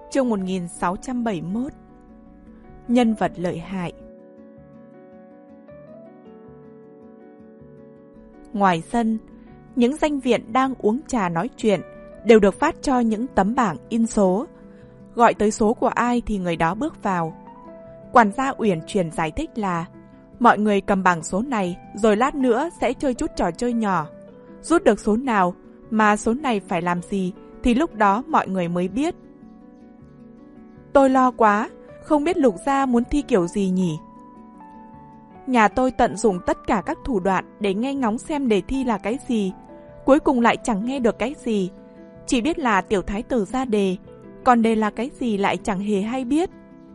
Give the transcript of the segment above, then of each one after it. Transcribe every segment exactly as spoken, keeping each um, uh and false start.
Chương một nghìn sáu trăm bảy mươi mốt. Nhân vật lợi hại. Ngoài sân, những danh viện đang uống trà nói chuyện đều được phát cho những tấm bảng in số. Gọi tới số của ai thì người đó bước vào. Quản gia Uyển Chuyển giải thích là mọi người cầm bảng số này rồi lát nữa sẽ chơi chút trò chơi nhỏ. Rút được số nào mà số này phải làm gì thì lúc đó mọi người mới biết. Tôi lo quá, không biết Lục gia muốn thi kiểu gì nhỉ? Nhà tôi tận dụng tất cả các thủ đoạn để nghe ngóng xem đề thi là cái gì. Cuối cùng lại chẳng nghe được cái gì. Chỉ biết là tiểu thái tử ra đề, còn đề là cái gì lại chẳng hề hay biết.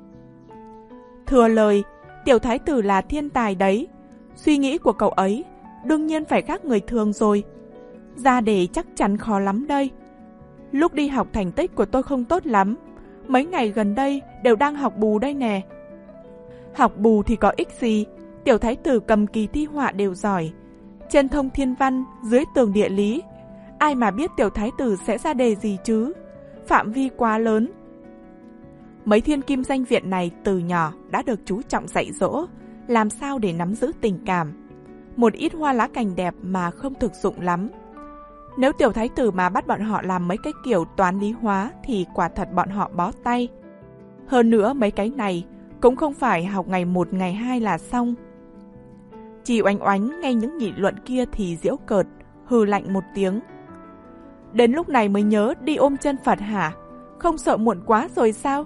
Thừa lời, tiểu thái tử là thiên tài đấy. Suy nghĩ của cậu ấy đương nhiên phải khác người thường rồi. Ra đề chắc chắn khó lắm đây. Lúc đi học thành tích của tôi không tốt lắm. Mấy ngày gần đây đều đang học bù đây nè. Học bù thì có ích gì, tiểu thái tử cầm kỳ thi họa đều giỏi. Trên thông thiên văn, dưới tường địa lý, ai mà biết tiểu thái tử sẽ ra đề gì chứ, phạm vi quá lớn. Mấy thiên kim danh viện này từ nhỏ đã được chú trọng dạy dỗ, làm sao để nắm giữ tình cảm. Một ít hoa lá cành đẹp mà không thực dụng lắm. Nếu tiểu thái tử mà bắt bọn họ làm mấy cái kiểu toán lý hóa thì quả thật bọn họ bó tay. Hơn nữa mấy cái này cũng không phải học ngày một ngày hai là xong. Chị Oánh Oánh nghe những nghị luận kia thì giễu cợt, hừ lạnh một tiếng. Đến lúc này mới nhớ đi ôm chân Phật hả? Không sợ muộn quá rồi sao?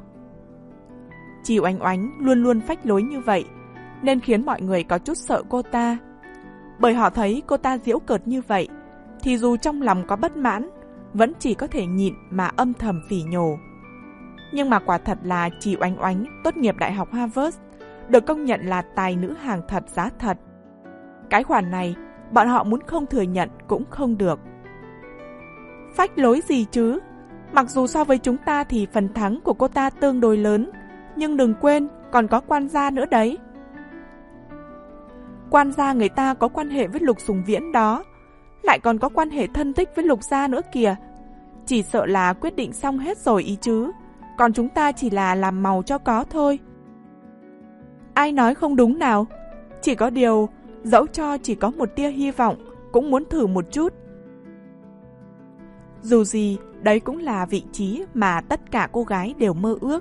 Chị Oánh Oánh luôn luôn phách lối như vậy, nên khiến mọi người có chút sợ cô ta. Bởi họ thấy cô ta giễu cợt như vậy, thì dù trong lòng có bất mãn, vẫn chỉ có thể nhịn mà âm thầm phỉ nhổ. Nhưng mà quả thật là chị Oánh Oánh tốt nghiệp Đại học Harvard, được công nhận là tài nữ hàng thật giá thật. Cái khoản này, bọn họ muốn không thừa nhận cũng không được. Phách lối gì chứ? Mặc dù so với chúng ta thì phần thắng của cô ta tương đối lớn, nhưng đừng quên còn có quan gia nữa đấy. Quan gia người ta có quan hệ với Lục Sùng Viễn đó, lại còn có quan hệ thân thích với Lục gia nữa kìa. Chỉ sợ là quyết định xong hết rồi ý chứ, còn chúng ta chỉ là làm màu cho có thôi. Ai nói không đúng nào? Chỉ có điều, dẫu cho chỉ có một tia hy vọng, cũng muốn thử một chút. Dù gì, đấy cũng là vị trí mà tất cả cô gái đều mơ ước.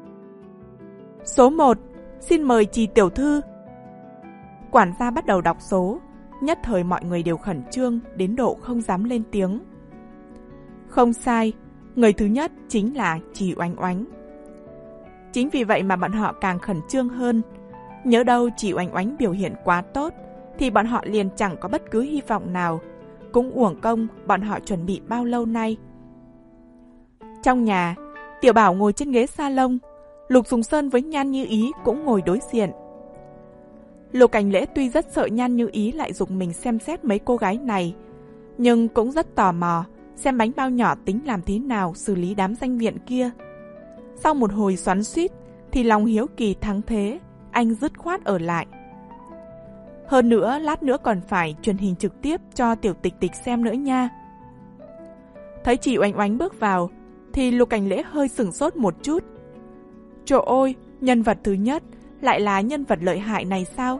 Số một, xin mời chị tiểu thư. Quản gia bắt đầu đọc số, nhất thời mọi người đều khẩn trương đến độ không dám lên tiếng. Không sai, người thứ nhất chính là chị Oánh Oánh. Chính vì vậy mà bọn họ càng khẩn trương hơn. Nhớ đâu chị Oánh Oánh biểu hiện quá tốt, thì bọn họ liền chẳng có bất cứ hy vọng nào. Cũng uổng công bọn họ chuẩn bị bao lâu nay. Trong nhà, Tiểu Bảo ngồi trên ghế salon, Lục Sùng Sơn với Nhan Như Ý cũng ngồi đối diện. Lục Cảnh Lễ tuy rất sợ Nhan Như Ý lại giục mình xem xét mấy cô gái này, nhưng cũng rất tò mò xem bánh bao nhỏ tính làm thế nào xử lý đám danh viện kia. Sau một hồi xoắn xuýt thì lòng hiếu kỳ thắng thế, anh dứt khoát ở lại. Hơn nữa lát nữa còn phải truyền hình trực tiếp cho Tiểu Tịch Tịch xem nữa nha. Thấy chị Oánh Oánh bước vào thì Lục Cảnh Lễ hơi sửng sốt một chút. Trời ơi, nhân vật thứ nhất lại là nhân vật lợi hại này sao?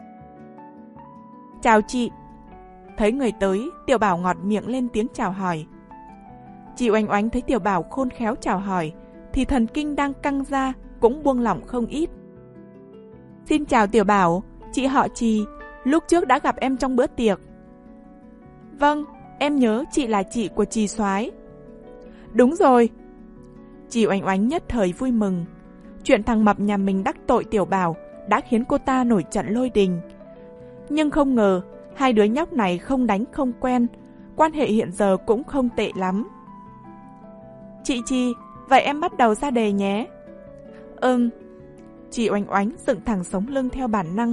Chào chị. Thấy người tới, Tiểu Bảo ngọt miệng lên tiếng chào hỏi. Chị Oánh Oánh thấy Tiểu Bảo khôn khéo chào hỏi thì thần kinh đang căng ra cũng buông lỏng không ít. Xin chào Tiểu Bảo, chị họ Trì, lúc trước đã gặp em trong bữa tiệc. Vâng, em nhớ chị là chị của Trì soái. Đúng rồi. Chị Oánh Oánh nhất thời vui mừng. Chuyện thằng mập nhà mình đắc tội Tiểu Bảo đã khiến cô ta nổi trận lôi đình. Nhưng không ngờ hai đứa nhóc này không đánh không quen, quan hệ hiện giờ cũng không tệ lắm. Chị Trì, vậy em bắt đầu ra đề nhé. Ừm. Chị Oánh Oánh dựng thẳng sống lưng theo bản năng.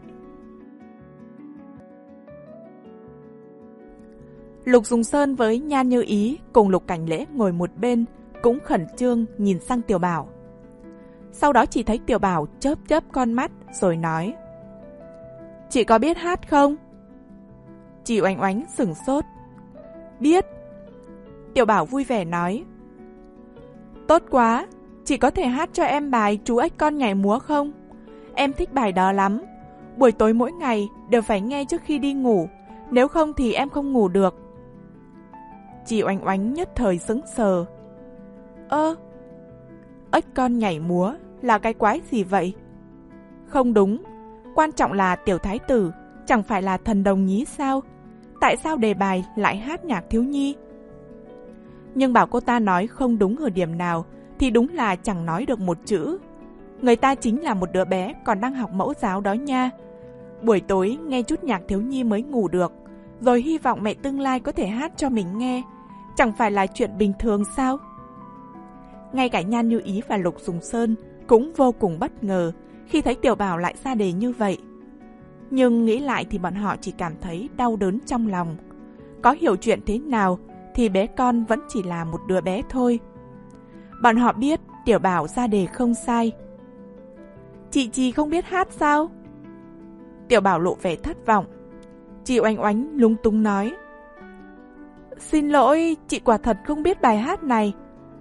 Lục Sùng Sơn với Nhan Như Ý cùng Lục Cảnh Lễ ngồi một bên, cũng khẩn trương nhìn sang Tiểu Bảo. Sau đó chỉ thấy Tiểu Bảo chớp chớp con mắt rồi nói: Chị có biết hát không? Chị Oánh Oánh sửng sốt. Biết. Tiểu Bảo vui vẻ nói: Tốt quá, chị có thể hát cho em bài Chú ếch con nhảy múa không? Em thích bài đó lắm. Buổi tối mỗi ngày đều phải nghe trước khi đi ngủ, nếu không thì em không ngủ được. Chị Oánh Oánh nhất thời sững sờ. Ơ, ếch con nhảy múa là cái quái gì vậy? Không đúng, quan trọng là tiểu thái tử chẳng phải là thần đồng nhí sao? Tại sao đề bài lại hát nhạc thiếu nhi? Nhưng bảo cô ta nói không đúng ở điểm nào thì đúng là chẳng nói được một chữ. Người ta chính là một đứa bé còn đang học mẫu giáo đó nha. Buổi tối nghe chút nhạc thiếu nhi mới ngủ được, rồi hy vọng mẹ tương lai có thể hát cho mình nghe. Chẳng phải là chuyện bình thường sao? Ngay cả Nhan Như Ý và Lục Sùng Sơn cũng vô cùng bất ngờ khi thấy Tiểu Bảo lại ra đề như vậy. Nhưng nghĩ lại thì bọn họ chỉ cảm thấy đau đớn trong lòng. Có hiểu chuyện thế nào thì bé con vẫn chỉ là một đứa bé thôi. Bọn họ biết Tiểu Bảo ra đề không sai. Chị Trì không biết hát sao? Tiểu Bảo lộ vẻ thất vọng. Chị Oánh Oánh lúng túng nói. Xin lỗi, chị quả thật không biết bài hát này.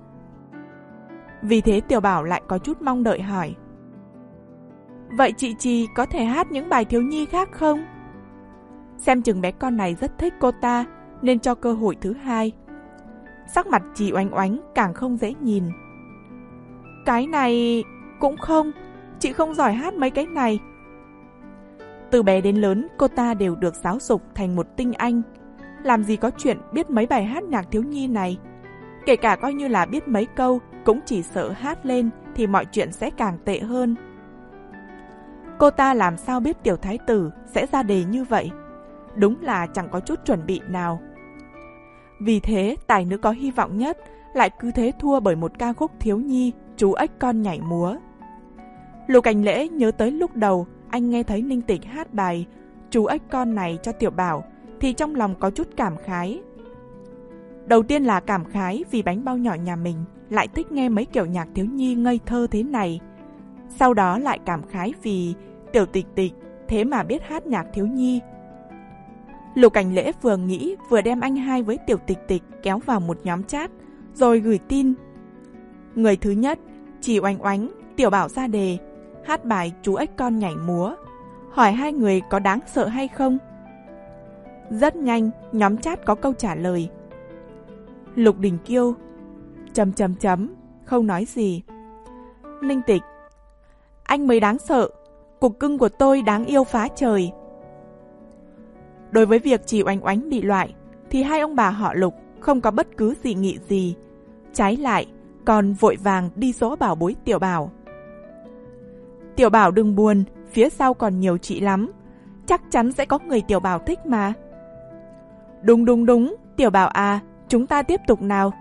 Vì thế Tiểu Bảo lại có chút mong đợi hỏi. Vậy chị Trì có thể hát những bài thiếu nhi khác không? Xem chừng bé con này rất thích cô ta, nên cho cơ hội thứ hai. Sắc mặt chị Oánh Oánh càng không dễ nhìn. Cái này cũng không, chị không giỏi hát mấy cái này. Từ bé đến lớn cô ta đều được giáo dục thành một tinh anh. Làm gì có chuyện biết mấy bài hát nhạc thiếu nhi này. Kể cả coi như là biết mấy câu, cũng chỉ sợ hát lên thì mọi chuyện sẽ càng tệ hơn. Cô ta làm sao biết tiểu thái tử sẽ ra đề như vậy? Đúng là chẳng có chút chuẩn bị nào. Vì thế tài nữ có hy vọng nhất lại cứ thế thua bởi một ca khúc thiếu nhi Chú ếch con nhảy múa. Lục Cảnh Lễ nhớ tới lúc đầu anh nghe thấy Ninh Tịch hát bài Chú ếch con này cho Tiểu Bảo thì trong lòng có chút cảm khái. Đầu tiên là cảm khái vì bánh bao nhỏ nhà mình lại thích nghe mấy kiểu nhạc thiếu nhi ngây thơ thế này. Sau đó lại cảm khái vì Tiểu Tịch Tịch thế mà biết hát nhạc thiếu nhi. Lục Cảnh Lễ vừa nghĩ vừa đem anh hai với Tiểu Tịch Tịch kéo vào một nhóm chat rồi gửi tin. Người thứ nhất, Chị Oánh Oánh, Tiểu Bảo ra đề hát bài Chú ếch con nhảy múa, hỏi hai người có đáng sợ hay không. Rất nhanh, nhóm chat có câu trả lời. Lục Đình Kiêu chấm chấm chấm không nói gì. Ninh Tịch: anh mới đáng sợ, cục cưng của tôi đáng yêu phá trời. Đối với việc Chị Oánh Oánh bị loại thì hai ông bà họ Lục không có bất cứ dị nghị gì, trái lại còn vội vàng đi dỗ bảo bối Tiểu Bảo. Tiểu Bảo đừng buồn, phía sau còn nhiều chị lắm, chắc chắn sẽ có người Tiểu Bảo thích mà. Đúng đúng đúng, Tiểu Bảo à, chúng ta tiếp tục nào.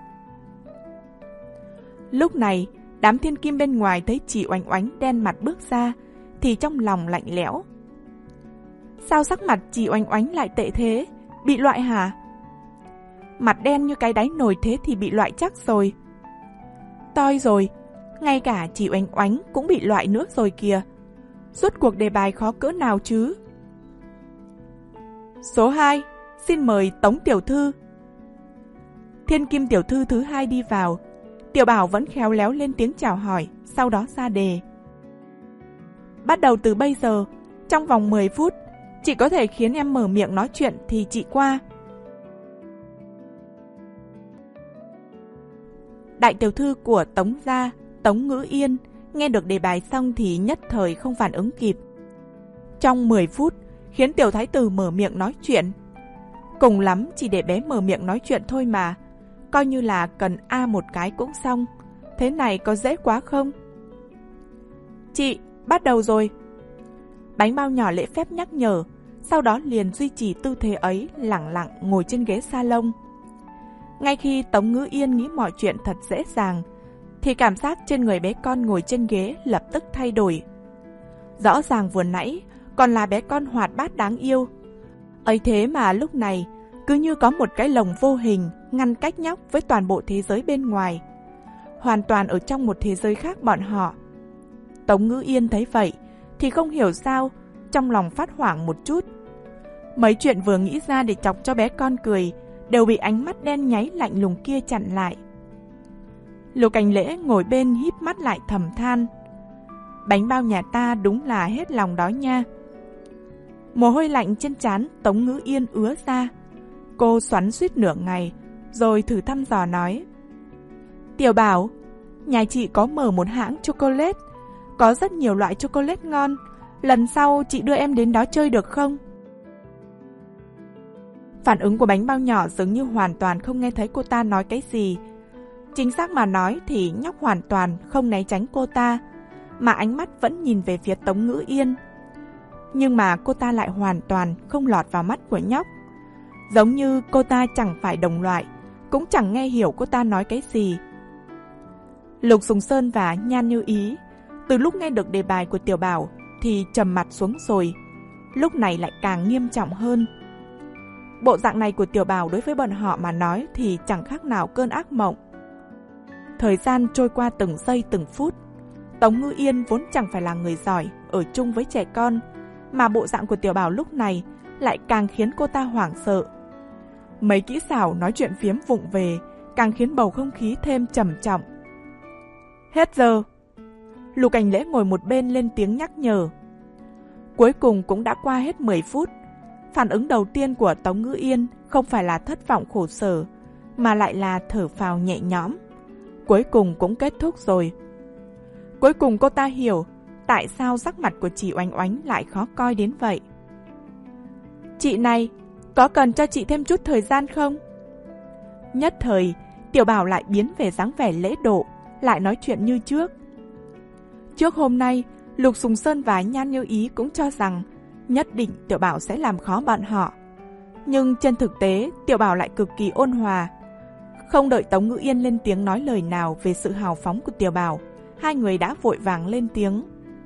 Lúc này, đám thiên kim bên ngoài thấy Chị Oánh Oánh đen mặt bước ra thì trong lòng lạnh lẽo. Sao sắc mặt Chị Oánh Oánh lại tệ thế? Bị loại hả? Mặt đen như cái đáy nồi thế thì bị loại chắc rồi. Toi rồi, ngay cả Chị Oánh Oánh cũng bị loại nữa rồi kìa. Rốt cuộc đề bài khó cỡ nào chứ? Số hai, xin mời Tống Tiểu Thư. Thiên kim tiểu thư thứ hai đi vào. Tiểu Bảo vẫn khéo léo lên tiếng chào hỏi, sau đó ra đề. Bắt đầu từ bây giờ, trong vòng mười phút, chị có thể khiến em mở miệng nói chuyện thì chị qua. Đại tiểu thư của Tống gia, Tống Ngữ Yên, nghe được đề bài xong thì nhất thời không phản ứng kịp. Trong mười phút, khiến tiểu thái tử mở miệng nói chuyện. Cùng lắm chỉ để bé mở miệng nói chuyện thôi mà. Coi như là cần A một cái cũng xong. Thế này có dễ quá không? Chị, bắt đầu rồi. Bánh bao nhỏ lễ phép nhắc nhở, sau đó liền duy trì tư thế ấy lẳng lặng ngồi trên ghế salon. Ngay khi Tống Ngữ Yên nghĩ mọi chuyện thật dễ dàng, thì cảm giác trên người bé con ngồi trên ghế lập tức thay đổi. Rõ ràng vừa nãy còn là bé con hoạt bát đáng yêu, ấy thế mà lúc này cứ như có một cái lồng vô hình ngăn cách nhóc với toàn bộ thế giới bên ngoài, hoàn toàn ở trong một thế giới khác bọn họ. Tống Ngữ Yên thấy vậy thì không hiểu sao trong lòng phát hoảng một chút. Mấy chuyện vừa nghĩ ra để chọc cho bé con cười đều bị ánh mắt đen nháy lạnh lùng kia chặn lại. Lục Cảnh Lễ ngồi bên híp mắt lại thầm than. Bánh bao nhà ta đúng là hết lòng đó nha. Mồ hôi lạnh trên trán Tống Ngữ Yên ứa ra. Cô xoắn suýt nửa ngày, rồi thử thăm dò nói. Tiểu Bảo, nhà chị có mở một hãng chocolate, có rất nhiều loại chocolate ngon. Lần sau chị đưa em đến đó chơi được không? Phản ứng của bánh bao nhỏ dường như hoàn toàn không nghe thấy cô ta nói cái gì. Chính xác mà nói thì nhóc hoàn toàn không né tránh cô ta, mà ánh mắt vẫn nhìn về phía Tống Ngữ Yên. Nhưng mà cô ta lại hoàn toàn không lọt vào mắt của nhóc. Giống như cô ta chẳng phải đồng loại, cũng chẳng nghe hiểu cô ta nói cái gì. Lục Sùng Sơn và Nhan Như Ý từ lúc nghe được đề bài của Tiểu Bảo thì trầm mặt xuống rồi, lúc này lại càng nghiêm trọng hơn. Bộ dạng này của Tiểu Bảo đối với bọn họ mà nói thì chẳng khác nào cơn ác mộng. Thời gian trôi qua từng giây từng phút. Tống Ngữ Yên vốn chẳng phải là người giỏi ở chung với trẻ con, mà bộ dạng của Tiểu Bảo lúc này lại càng khiến cô ta hoảng sợ. Mấy kỹ xảo nói chuyện phiếm vụng về càng khiến bầu không khí thêm trầm trọng. Hết giờ. Lục Cảnh Lễ ngồi một bên lên tiếng nhắc nhở. Cuối cùng cũng đã qua hết mười phút. Phản ứng đầu tiên của Tống Ngữ Yên không phải là thất vọng khổ sở, mà lại là thở phào nhẹ nhõm. Cuối cùng cũng kết thúc rồi. Cuối cùng cô ta hiểu tại sao sắc mặt của chị Oánh Oánh lại khó coi đến vậy. Chị này, có cần cho chị thêm chút thời gian không? Nhất thời, Tiểu Bảo lại biến về dáng vẻ lễ độ, lại nói chuyện như trước. Trước hôm nay, Lục Sùng Sơn và Nhan Như Ý cũng cho rằng nhất định Tiểu Bảo sẽ làm khó bọn họ. Nhưng trên thực tế, Tiểu Bảo lại cực kỳ ôn hòa. Không đợi Tống Ngữ Yên lên tiếng nói lời nào về sự hào phóng của Tiểu Bảo, hai người đã vội vàng lên tiếng.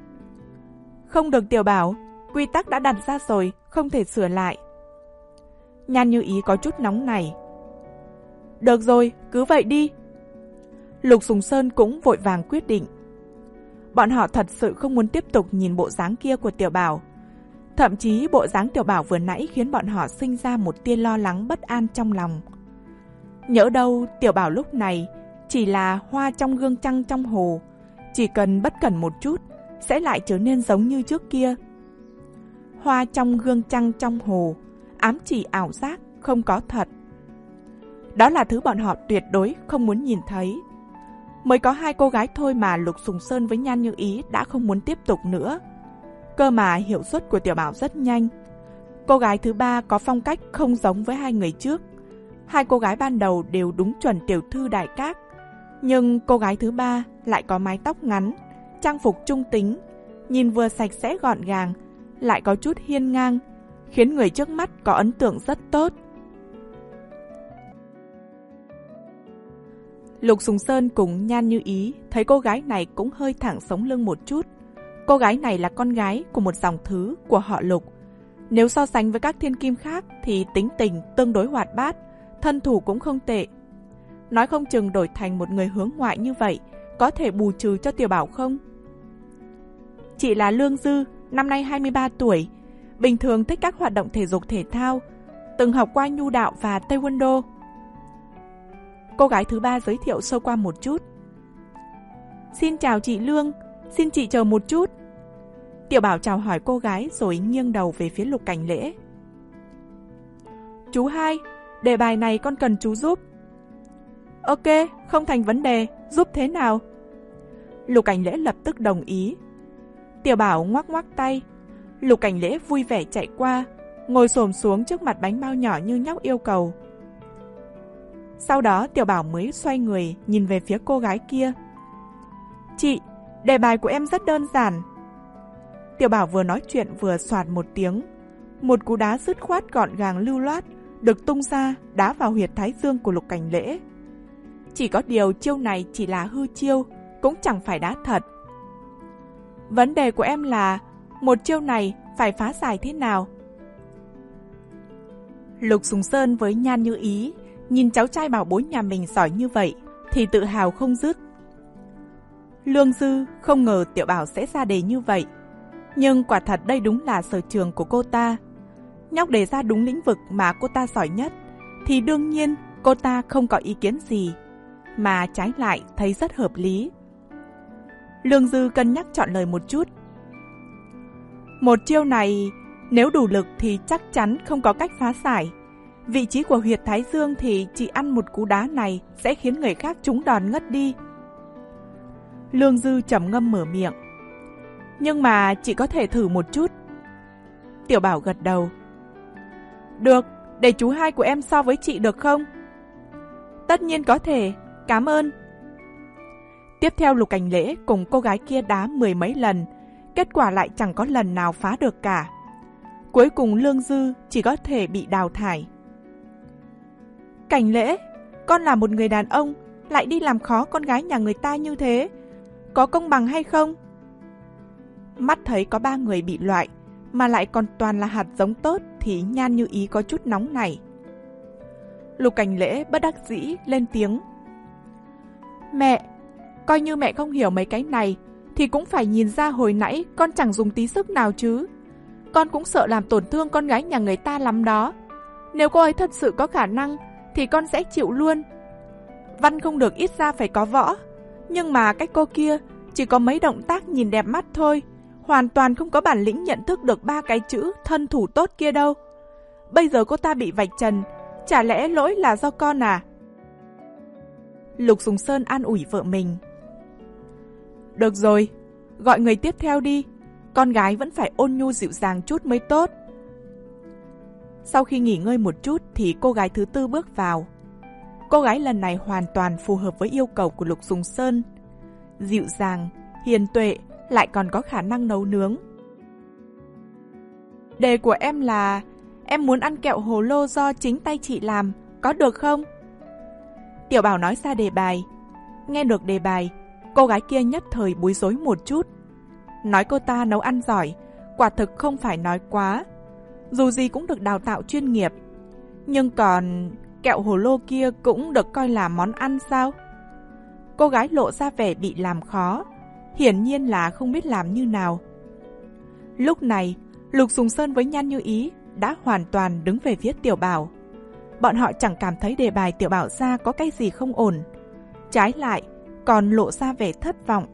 Không được Tiểu Bảo, quy tắc đã đặt ra rồi, không thể sửa lại. Nhan Như Ý có chút nóng nảy. Được rồi, cứ vậy đi. Lục Sùng Sơn cũng vội vàng quyết định. Bọn họ thật sự không muốn tiếp tục nhìn bộ dáng kia của Tiểu Bảo. Thậm chí bộ dáng Tiểu Bảo vừa nãy khiến bọn họ sinh ra một tia lo lắng bất an trong lòng. Nhỡ đâu Tiểu Bảo lúc này chỉ là hoa trong gương trăng trong hồ, chỉ cần bất cẩn một chút sẽ lại trở nên giống như trước kia. Hoa trong gương trăng trong hồ, ám chỉ ảo giác, không có thật. Đó là thứ bọn họ tuyệt đối không muốn nhìn thấy. Mới có hai cô gái thôi mà Lục Sùng Sơn với Nhan Như Ý đã không muốn tiếp tục nữa. Cơ mà hiệu suất của Tiểu Bảo rất nhanh. Cô gái thứ ba có phong cách không giống với hai người trước. Hai cô gái ban đầu đều đúng chuẩn tiểu thư đại các, nhưng cô gái thứ ba lại có mái tóc ngắn, trang phục trung tính, nhìn vừa sạch sẽ gọn gàng, lại có chút hiên ngang, khiến người trước mắt có ấn tượng rất tốt. Lục Sùng Sơn cùng Nhan Như Ý thấy cô gái này cũng hơi thẳng sống lưng một chút. Cô gái này là con gái của một dòng thứ của họ Lục. Nếu so sánh với các thiên kim khác thì tính tình tương đối hoạt bát, thân thủ cũng không tệ. Nói không chừng đổi thành một người hướng ngoại như vậy có thể bù trừ cho Tiểu Bảo không? Chị là Lương Dư, năm nay hai mươi ba tuổi, bình thường thích các hoạt động thể dục thể thao, từng học qua nhu đạo và taekwondo. Cô gái thứ ba giới thiệu sơ qua một chút. Xin chào chị Lương, xin chị chờ một chút. Tiểu Bảo chào hỏi cô gái rồi nghiêng đầu về phía Lục Cảnh Lễ. Chú hai, đề bài này con cần chú giúp. Ok, không thành vấn đề, giúp thế nào? Lục Cảnh Lễ lập tức đồng ý. Tiểu Bảo ngoắc ngoắc tay. Lục Cảnh Lễ vui vẻ chạy qua, ngồi xổm xuống trước mặt bánh bao nhỏ như nhóc yêu cầu. Sau đó Tiểu Bảo mới xoay người nhìn về phía cô gái kia. Chị, đề bài của em rất đơn giản. Tiểu Bảo vừa nói chuyện vừa soạt một tiếng. Một cú đá dứt khoát gọn gàng lưu loát được tung ra đá vào huyệt thái dương của Lục Cảnh Lễ. Chỉ có điều chiêu này chỉ là hư chiêu, cũng chẳng phải đá thật. Vấn đề của em là một chiêu này phải phá giải thế nào? Lục Sùng Sơn với Nhan Như Ý nhìn cháu trai bảo bối nhà mình giỏi như vậy thì tự hào không dứt. Lương Dư không ngờ Tiểu Bảo sẽ ra đề như vậy, nhưng quả thật đây đúng là sở trường của cô ta. Nhóc đề ra đúng lĩnh vực mà cô ta giỏi nhất thì đương nhiên cô ta không có ý kiến gì. mà trái lại thấy rất hợp lý. Lương Dư cân nhắc chọn lời một chút. Một chiêu này, nếu đủ lực thì chắc chắn không có cách phá giải. Vị trí của huyệt thái dương thì chỉ ăn một cú đá này sẽ khiến người khác trúng đòn ngất đi. Lương Dư trầm ngâm mở miệng. Nhưng mà chỉ có thể thử một chút. Tiểu Bảo gật đầu. Được, để chú hai của em so với chị được không? Tất nhiên có thể, cảm ơn. Tiếp theo Lục Cảnh Lễ cùng cô gái kia đá mười mấy lần, kết quả lại chẳng có lần nào phá được cả. Cuối cùng Lương Dư chỉ có thể bị đào thải. Cảnh Lễ, con là một người đàn ông, lại đi làm khó con gái nhà người ta như thế, có công bằng hay không? Mắt thấy có ba người bị loại, mà lại còn toàn là hạt giống tốt thì Nhan Như Ý có chút nóng nảy. Lục Cảnh Lễ bất đắc dĩ lên tiếng. Mẹ, coi như mẹ không hiểu mấy cái này, thì cũng phải nhìn ra hồi nãy con chẳng dùng tí sức nào chứ. Con cũng sợ làm tổn thương con gái nhà người ta lắm đó. Nếu cô ấy thật sự có khả năng, thì con sẽ chịu luôn. Văn không được ít ra phải có võ, nhưng mà cách cô kia chỉ có mấy động tác nhìn đẹp mắt thôi, hoàn toàn không có bản lĩnh nhận thức được ba cái chữ thân thủ tốt kia đâu. Bây giờ cô ta bị vạch trần, chả lẽ lỗi là do con à? Lục Sùng Sơn an ủi vợ mình. Được rồi, gọi người tiếp theo đi. Con gái vẫn phải ôn nhu dịu dàng chút mới tốt. Sau khi nghỉ ngơi một chút thì cô gái thứ tư bước vào. Cô gái lần này hoàn toàn phù hợp với yêu cầu của Lục Sùng Sơn. Dịu dàng, hiền tuệ, lại còn có khả năng nấu nướng. Đề của em là em muốn ăn kẹo hồ lô do chính tay chị làm, có được không? Tiểu Bảo nói ra đề bài. Nghe được đề bài, cô gái kia nhất thời bối rối một chút. Nói cô ta nấu ăn giỏi, quả thực không phải nói quá. Dù gì cũng được đào tạo chuyên nghiệp. Nhưng còn kẹo hồ lô kia cũng được coi là món ăn sao? Cô gái lộ ra vẻ bị làm khó, hiển nhiên là không biết làm như nào. Lúc này, Lục Sùng Sơn với Nhan Như Ý đã hoàn toàn đứng về phía Tiểu Bảo. Bọn họ chẳng cảm thấy đề bài Tiểu Bảo ra có cái gì không ổn, trái lại còn lộ ra vẻ thất vọng.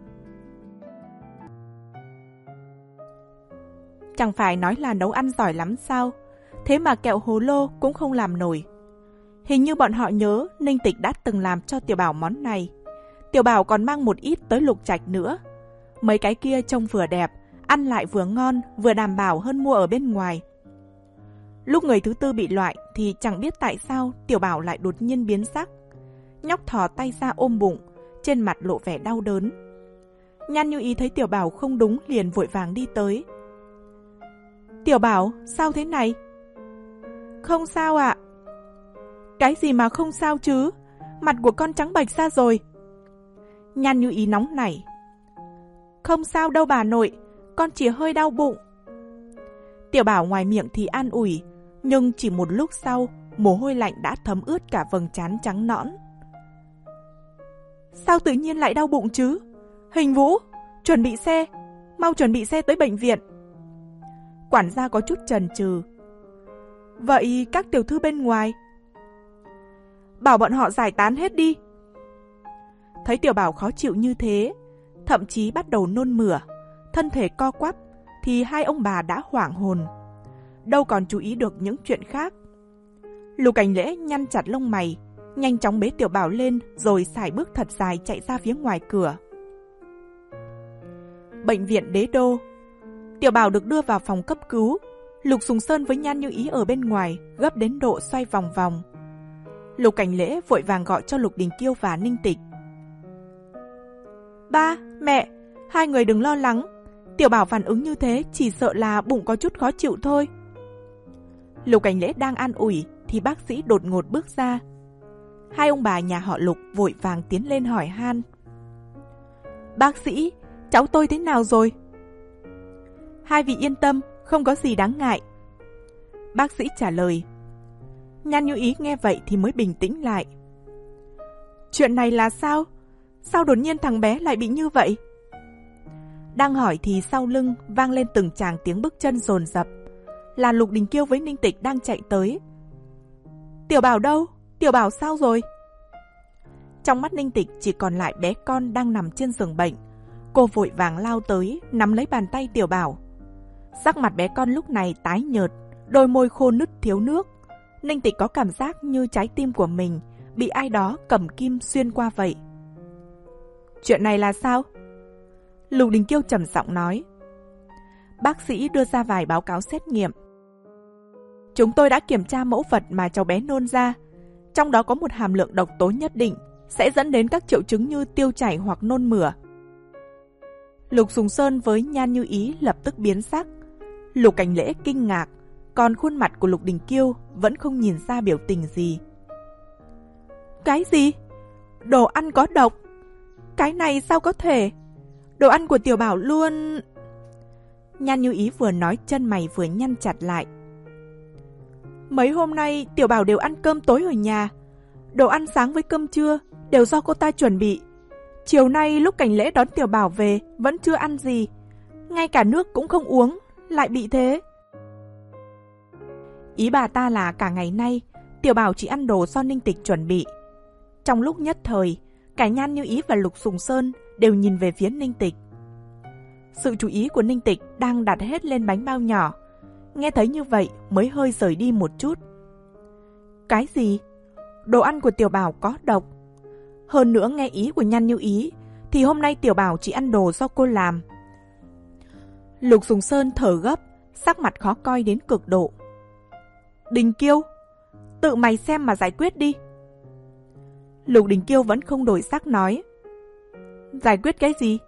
Chẳng phải nói là nấu ăn giỏi lắm sao? Thế mà kẹo hồ lô cũng không làm nổi. Hình như bọn họ nhớ Ninh Tịch đã từng làm cho Tiểu Bảo món này. Tiểu Bảo còn mang một ít tới Lục Trạch nữa. Mấy cái kia trông vừa đẹp, ăn lại vừa ngon, vừa đảm bảo hơn mua ở bên ngoài. Lúc người thứ tư bị loại thì chẳng biết tại sao Tiểu Bảo lại đột nhiên biến sắc. Nhóc thò tay ra ôm bụng, trên mặt lộ vẻ đau đớn. Nhan Như Ý thấy Tiểu Bảo không đúng liền vội vàng đi tới. Tiểu Bảo, sao thế này? Không sao ạ. Cái gì mà không sao chứ? Mặt của con trắng bệch ra rồi. Nhan Như Ý nóng nảy. Không sao đâu bà nội, con chỉ hơi đau bụng. Tiểu Bảo ngoài miệng thì an ủi, nhưng chỉ một lúc sau, mồ hôi lạnh đã thấm ướt cả vầng trán trắng nõn. Sao tự nhiên lại đau bụng chứ? Hình Vũ, chuẩn bị xe, mau chuẩn bị xe tới bệnh viện. Quản gia có chút chần chừ. Vậy các tiểu thư bên ngoài? Bảo bọn họ giải tán hết đi. Thấy Tiểu Bảo khó chịu như thế, thậm chí bắt đầu nôn mửa, thân thể co quắp, thì hai ông bà đã hoảng hồn, đâu còn chú ý được những chuyện khác. Lục Cảnh Lễ nhăn chặt lông mày, nhanh chóng bế Tiểu Bảo lên rồi sải bước thật dài chạy ra phía ngoài cửa. Bệnh viện Đế Đô. Tiểu Bảo được đưa vào phòng cấp cứu. Lục Sùng Sơn với Nhan Như Ý ở bên ngoài, gấp đến độ xoay vòng vòng. Lục Cảnh Lễ vội vàng gọi cho Lục Đình Kiêu và Ninh Tịch. Ba, mẹ, hai người đừng lo lắng. Tiểu Bảo phản ứng như thế chỉ sợ là bụng có chút khó chịu thôi. Lục Cảnh Lễ đang an ủi thì bác sĩ đột ngột bước ra. Hai ông bà nhà họ Lục vội vàng tiến lên hỏi han. Bác sĩ, cháu tôi thế nào rồi? Hai vị yên tâm, không có gì đáng ngại. Bác sĩ trả lời. Nhan Như Ý nghe vậy thì mới bình tĩnh lại. Chuyện này là sao? Sao đột nhiên thằng bé lại bị như vậy? Đang hỏi thì sau lưng vang lên từng tràng tiếng bước chân dồn dập. Là Lục Đình Kiêu với Ninh Tịch đang chạy tới. Tiểu Bảo đâu? Tiểu Bảo sao rồi? Trong mắt Ninh Tịch chỉ còn lại bé con đang nằm trên giường bệnh. Cô vội vàng lao tới, nắm lấy bàn tay Tiểu Bảo. Sắc mặt bé con lúc này tái nhợt, đôi môi khô nứt thiếu nước. Ninh Tịch có cảm giác như trái tim của mình bị ai đó cầm kim xuyên qua vậy. Chuyện này là sao? Lục Đình Kiêu trầm giọng nói. Bác sĩ đưa ra vài báo cáo xét nghiệm. Chúng tôi đã kiểm tra mẫu vật mà cháu bé nôn ra. Trong đó có một hàm lượng độc tố nhất định sẽ dẫn đến các triệu chứng như tiêu chảy hoặc nôn mửa. Lục Sùng Sơn với Nhan Như Ý lập tức biến sắc. Lục Cảnh Lễ kinh ngạc, còn khuôn mặt của Lục Đình Kiêu vẫn không nhìn ra biểu tình gì. Cái gì? Đồ ăn có độc? Cái này sao có thể? Đồ ăn của Tiểu Bảo luôn... Nhan Như Ý vừa nói chân mày vừa nhăn chặt lại. Mấy hôm nay Tiểu Bảo đều ăn cơm tối ở nhà. Đồ ăn sáng với cơm trưa đều do cô ta chuẩn bị. Chiều nay lúc Cảnh Lễ đón Tiểu Bảo về vẫn chưa ăn gì. Ngay cả nước cũng không uống, lại bị thế. Ý bà ta là cả ngày nay Tiểu Bảo chỉ ăn đồ do Ninh Tịch chuẩn bị. Trong lúc nhất thời, cả Nhan Như Ý và Lục Sùng Sơn đều nhìn về phía Ninh Tịch. Sự chú ý của Ninh Tịch đang đặt hết lên bánh bao nhỏ. Nghe thấy như vậy mới hơi rời đi một chút. Cái gì? Đồ ăn của Tiểu Bảo có độc? Hơn nữa nghe ý của Nhan Như Ý thì hôm nay Tiểu Bảo chỉ ăn đồ do cô làm. Lục Sùng Sơn thở gấp, sắc mặt khó coi đến cực độ. Đình Kiêu, tự mày xem mà giải quyết đi. Lục Đình Kiêu vẫn không đổi sắc nói. Giải quyết cái gì?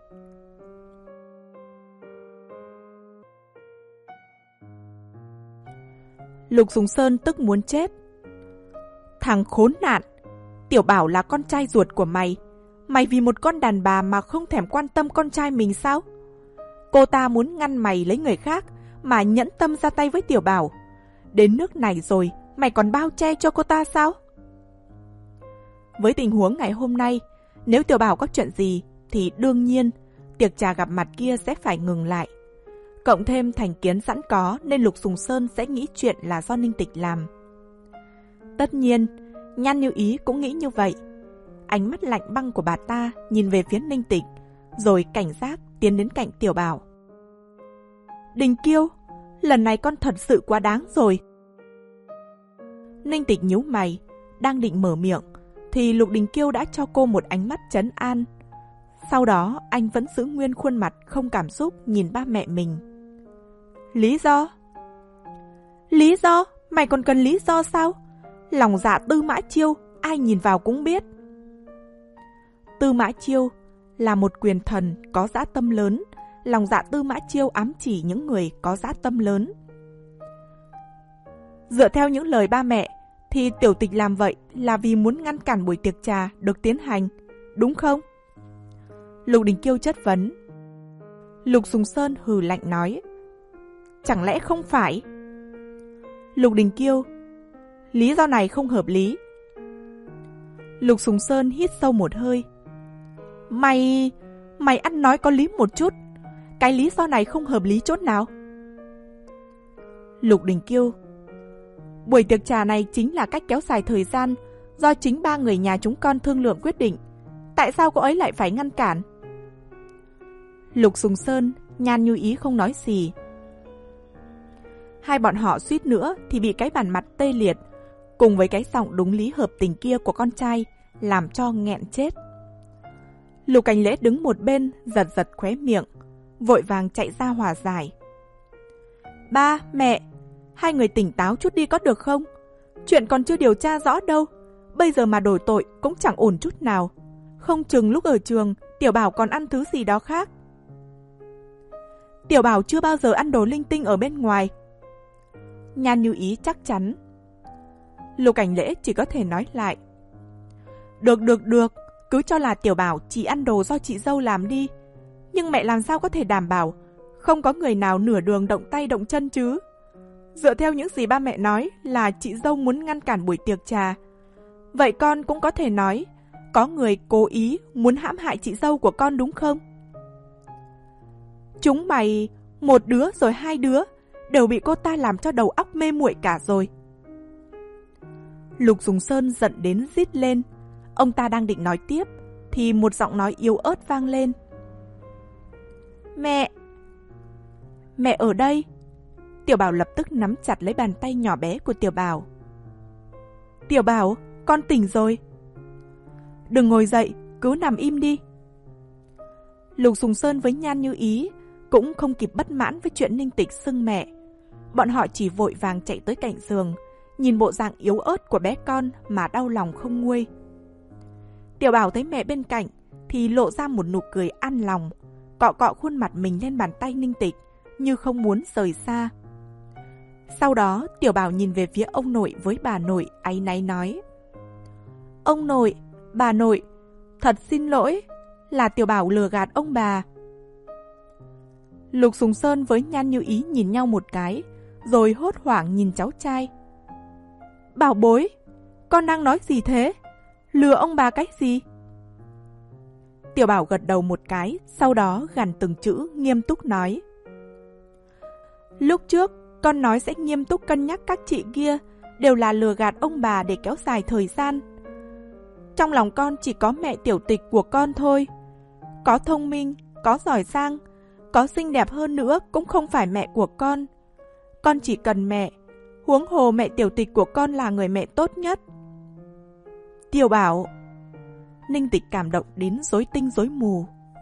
Lục Sùng Sơn tức muốn chết. Thằng khốn nạn, Tiểu Bảo là con trai ruột của mày. Mày vì một con đàn bà mà không thèm quan tâm con trai mình sao? Cô ta muốn ngăn mày lấy người khác mà nhẫn tâm ra tay với Tiểu Bảo. Đến nước này rồi, mày còn bao che cho cô ta sao? Với tình huống ngày hôm nay, nếu Tiểu Bảo có chuyện gì thì đương nhiên tiệc trà gặp mặt kia sẽ phải ngừng lại. Cộng thêm thành kiến sẵn có nên Lục Sùng Sơn sẽ nghĩ chuyện là do Ninh Tịch làm. Tất nhiên, Nhan Như Ý cũng nghĩ như vậy. Ánh mắt lạnh băng của bà ta nhìn về phía Ninh Tịch, rồi cảnh giác tiến đến cạnh Tiểu Bảo. Đình Kiêu, lần này con thật sự quá đáng rồi. Ninh Tịch nhíu mày, đang định mở miệng, thì Lục Đình Kiêu đã cho cô một ánh mắt trấn an. Sau đó anh vẫn giữ nguyên khuôn mặt không cảm xúc nhìn ba mẹ mình. Lý do? Lý do? Mày còn cần lý do sao? Lòng dạ Tư Mã Chiêu, ai nhìn vào cũng biết. Tư Mã Chiêu là một quyền thần có dã tâm lớn. Lòng dạ Tư Mã Chiêu ám chỉ những người có dã tâm lớn. Dựa theo những lời ba mẹ, thì Tiểu Tịch làm vậy là vì muốn ngăn cản buổi tiệc trà được tiến hành, đúng không? Lục Đình Kiêu chất vấn. Lục Sùng Sơn hừ lạnh nói. Chẳng lẽ không phải? Lục Đình Kiêu, lý do này không hợp lý. Lục Sùng Sơn hít sâu một hơi. Mày... Mày ăn nói có lý một chút. Cái lý do này không hợp lý chút nào. Lục Đình Kiêu, buổi tiệc trà này chính là cách kéo dài thời gian do chính ba người nhà chúng con thương lượng quyết định. Tại sao cô ấy lại phải ngăn cản? Lục Sùng Sơn, Nhan Như Ý không nói gì. Hai bọn họ suýt nữa thì bị cái bản mặt tê liệt cùng với cái giọng đúng lý hợp tình kia của con trai làm cho nghẹn chết. Lục Cảnh Lễ đứng một bên giật giật khóe miệng, vội vàng chạy ra hòa giải. Ba, mẹ, hai người tỉnh táo chút đi có được không? Chuyện còn chưa điều tra rõ đâu. Bây giờ mà đổi tội cũng chẳng ổn chút nào. Không chừng lúc ở trường Tiểu Bảo còn ăn thứ gì đó khác. Tiểu Bảo chưa bao giờ ăn đồ linh tinh ở bên ngoài. Nhan Như Ý chắc chắn. Lục Cảnh Lễ chỉ có thể nói lại. Được được được, cứ cho là Tiểu Bảo chỉ ăn đồ do chị dâu làm đi. Nhưng mẹ làm sao có thể đảm bảo không có người nào nửa đường động tay động chân chứ? Dựa theo những gì ba mẹ nói là chị dâu muốn ngăn cản buổi tiệc trà. Vậy con cũng có thể nói có người cố ý muốn hãm hại chị dâu của con đúng không? Chúng mày, một đứa rồi hai đứa, đều bị cô ta làm cho đầu óc mê muội cả rồi. Lục Sùng Sơn giận đến rít lên. Ông ta đang định nói tiếp, thì một giọng nói yếu ớt vang lên. Mẹ! Mẹ ở đây! Tiểu Bảo lập tức nắm chặt lấy bàn tay nhỏ bé của Tiểu Bảo. Tiểu Bảo, con tỉnh rồi. Đừng ngồi dậy, cứ nằm im đi. Lục Sùng Sơn với Nhan Như Ý cũng không kịp bất mãn với chuyện Ninh Tịch xưng mẹ. Bọn họ chỉ vội vàng chạy tới cạnh giường, nhìn bộ dạng yếu ớt của bé con mà đau lòng không nguôi. Tiểu Bảo thấy mẹ bên cạnh thì lộ ra một nụ cười an lòng, cọ cọ khuôn mặt mình lên bàn tay Ninh Tịch như không muốn rời xa. Sau đó Tiểu Bảo nhìn về phía ông nội với bà nội, áy náy nói: Ông nội, bà nội, thật xin lỗi, là Tiểu Bảo lừa gạt ông bà. Lục Sùng Sơn với Nhan Như Ý nhìn nhau một cái, rồi hốt hoảng nhìn cháu trai. Bảo bối, con đang nói gì thế? Lừa ông bà cái gì? Tiểu Bảo gật đầu một cái, sau đó gằn từng chữ nghiêm túc nói: Lúc trước con nói sẽ nghiêm túc cân nhắc các chị kia đều là lừa gạt ông bà để kéo dài thời gian. Trong lòng con chỉ có mẹ Tiểu Tịch của con thôi. Có thông minh, có giỏi giang, có xinh đẹp hơn nữa cũng không phải mẹ của con. Con chỉ cần mẹ, huống hồ mẹ Tiểu Tịch của con là người mẹ tốt nhất. Tiểu Bảo! Ninh Tịch cảm động đến rối tinh rối mù.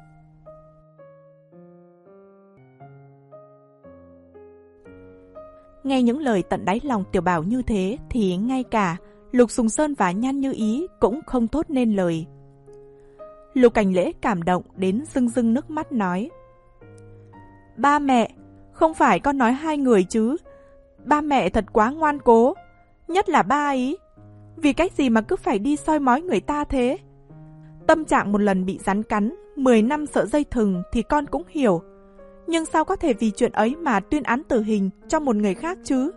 Nghe những lời tận đáy lòng Tiểu Bảo như thế thì ngay cả Lục Sùng Sơn và Nhan Như Ý cũng không thốt nên lời. Lục Cảnh Lễ cảm động đến rưng rưng nước mắt nói: Ba mẹ, không phải con nói hai người chứ. Ba mẹ thật quá ngoan cố, nhất là ba ý. Vì cách gì mà cứ phải đi soi mói người ta thế? Tâm trạng một lần bị rắn cắn, mười năm sợ dây thừng thì con cũng hiểu. Nhưng sao có thể vì chuyện ấy mà tuyên án tử hình cho một người khác chứ?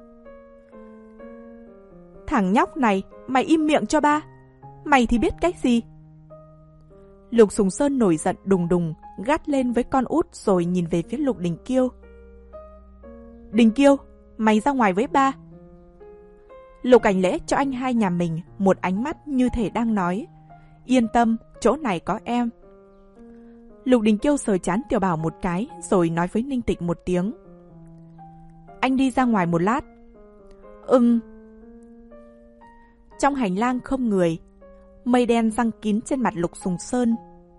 Thằng nhóc này, mày im miệng cho ba. Mày thì biết cách gì? Lục Sùng Sơn nổi giận đùng đùng, gắt lên với con út rồi nhìn về phía Lục Đình Kiêu. Đình Kiêu, mày ra ngoài với ba. Lục Cảnh Lễ cho anh hai nhà mình một ánh mắt như thể đang nói: Yên tâm, chỗ này có em. Lục Đình Kiêu sờ trán Tiểu Bảo một cái rồi nói với Ninh Tịch một tiếng: Anh đi ra ngoài một lát. Ừm. Trong hành lang không người, mây đen giăng kín trên mặt Lục Sùng Sơn.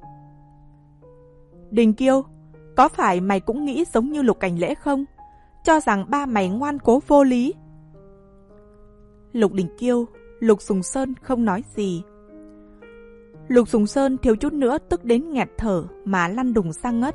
Đình Kiêu, có phải mày cũng nghĩ giống như Lục Cảnh Lễ không? Cho rằng ba mày ngoan cố vô lý. Lục Đình Kiêu, Lục Sùng Sơn không nói gì. Lục Sùng Sơn thiếu chút nữa tức đến nghẹt thở mà lăn đùng ra ngất.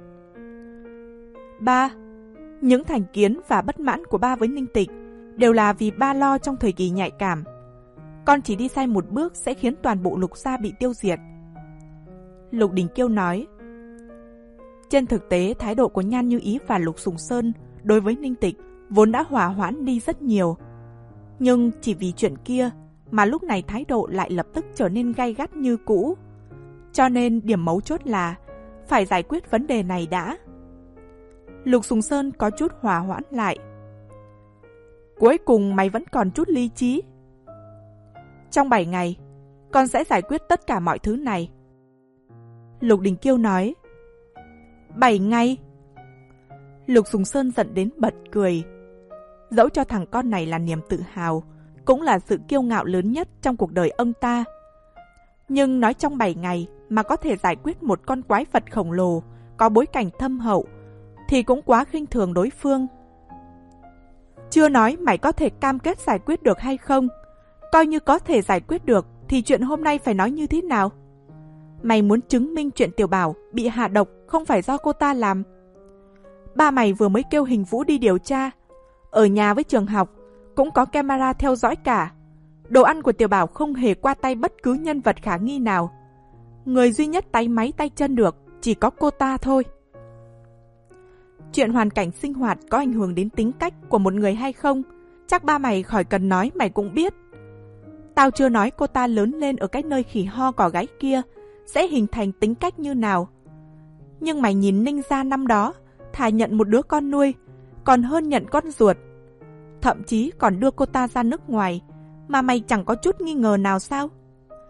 Ba, những thành kiến và bất mãn của ba với Ninh Tịch đều là vì ba lo trong thời kỳ nhạy cảm. Con chỉ đi sai một bước sẽ khiến toàn bộ Lục gia bị tiêu diệt. Lục Đình Kiêu nói. Trên thực tế, thái độ của Nhan Như Ý và Lục Sùng Sơn đối với Ninh Tịch vốn đã hòa hoãn đi rất nhiều. Nhưng chỉ vì chuyện kia mà lúc này thái độ lại lập tức trở nên gay gắt như cũ. Cho nên điểm mấu chốt là phải giải quyết vấn đề này đã. Lục Sùng Sơn có chút hòa hoãn lại. Cuối cùng mày vẫn còn chút lý trí. Trong bảy ngày, con sẽ giải quyết tất cả mọi thứ này. Lục Đình Kiêu nói. Bảy ngày? Lục Sùng Sơn giận đến bật cười. Dẫu cho thằng con này là niềm tự hào, cũng là sự kiêu ngạo lớn nhất trong cuộc đời ông ta. Nhưng nói trong bảy ngày mà có thể giải quyết một con quái vật khổng lồ, có bối cảnh thâm hậu, thì cũng quá khinh thường đối phương. Chưa nói mày có thể cam kết giải quyết được hay không. Coi như có thể giải quyết được, thì chuyện hôm nay phải nói như thế nào? Mày muốn chứng minh chuyện Tiểu Bảo bị hạ độc không phải do cô ta làm. Ba mày vừa mới kêu Hình Vũ đi điều tra. Ở nhà với trường học cũng có camera theo dõi cả. Đồ ăn của Tiểu Bảo không hề qua tay bất cứ nhân vật khả nghi nào. Người duy nhất tay máy tay chân được chỉ có cô ta thôi. Chuyện hoàn cảnh sinh hoạt có ảnh hưởng đến tính cách của một người hay không, chắc ba mày khỏi cần nói mày cũng biết. Tao chưa nói cô ta lớn lên ở cái nơi khỉ ho cỏ gáy kia sẽ hình thành tính cách như nào. Nhưng mày nhìn Ninh gia năm đó, thà nhận một đứa con nuôi còn hơn nhận con ruột. Thậm chí còn đưa cô ta ra nước ngoài, mà mày chẳng có chút nghi ngờ nào sao?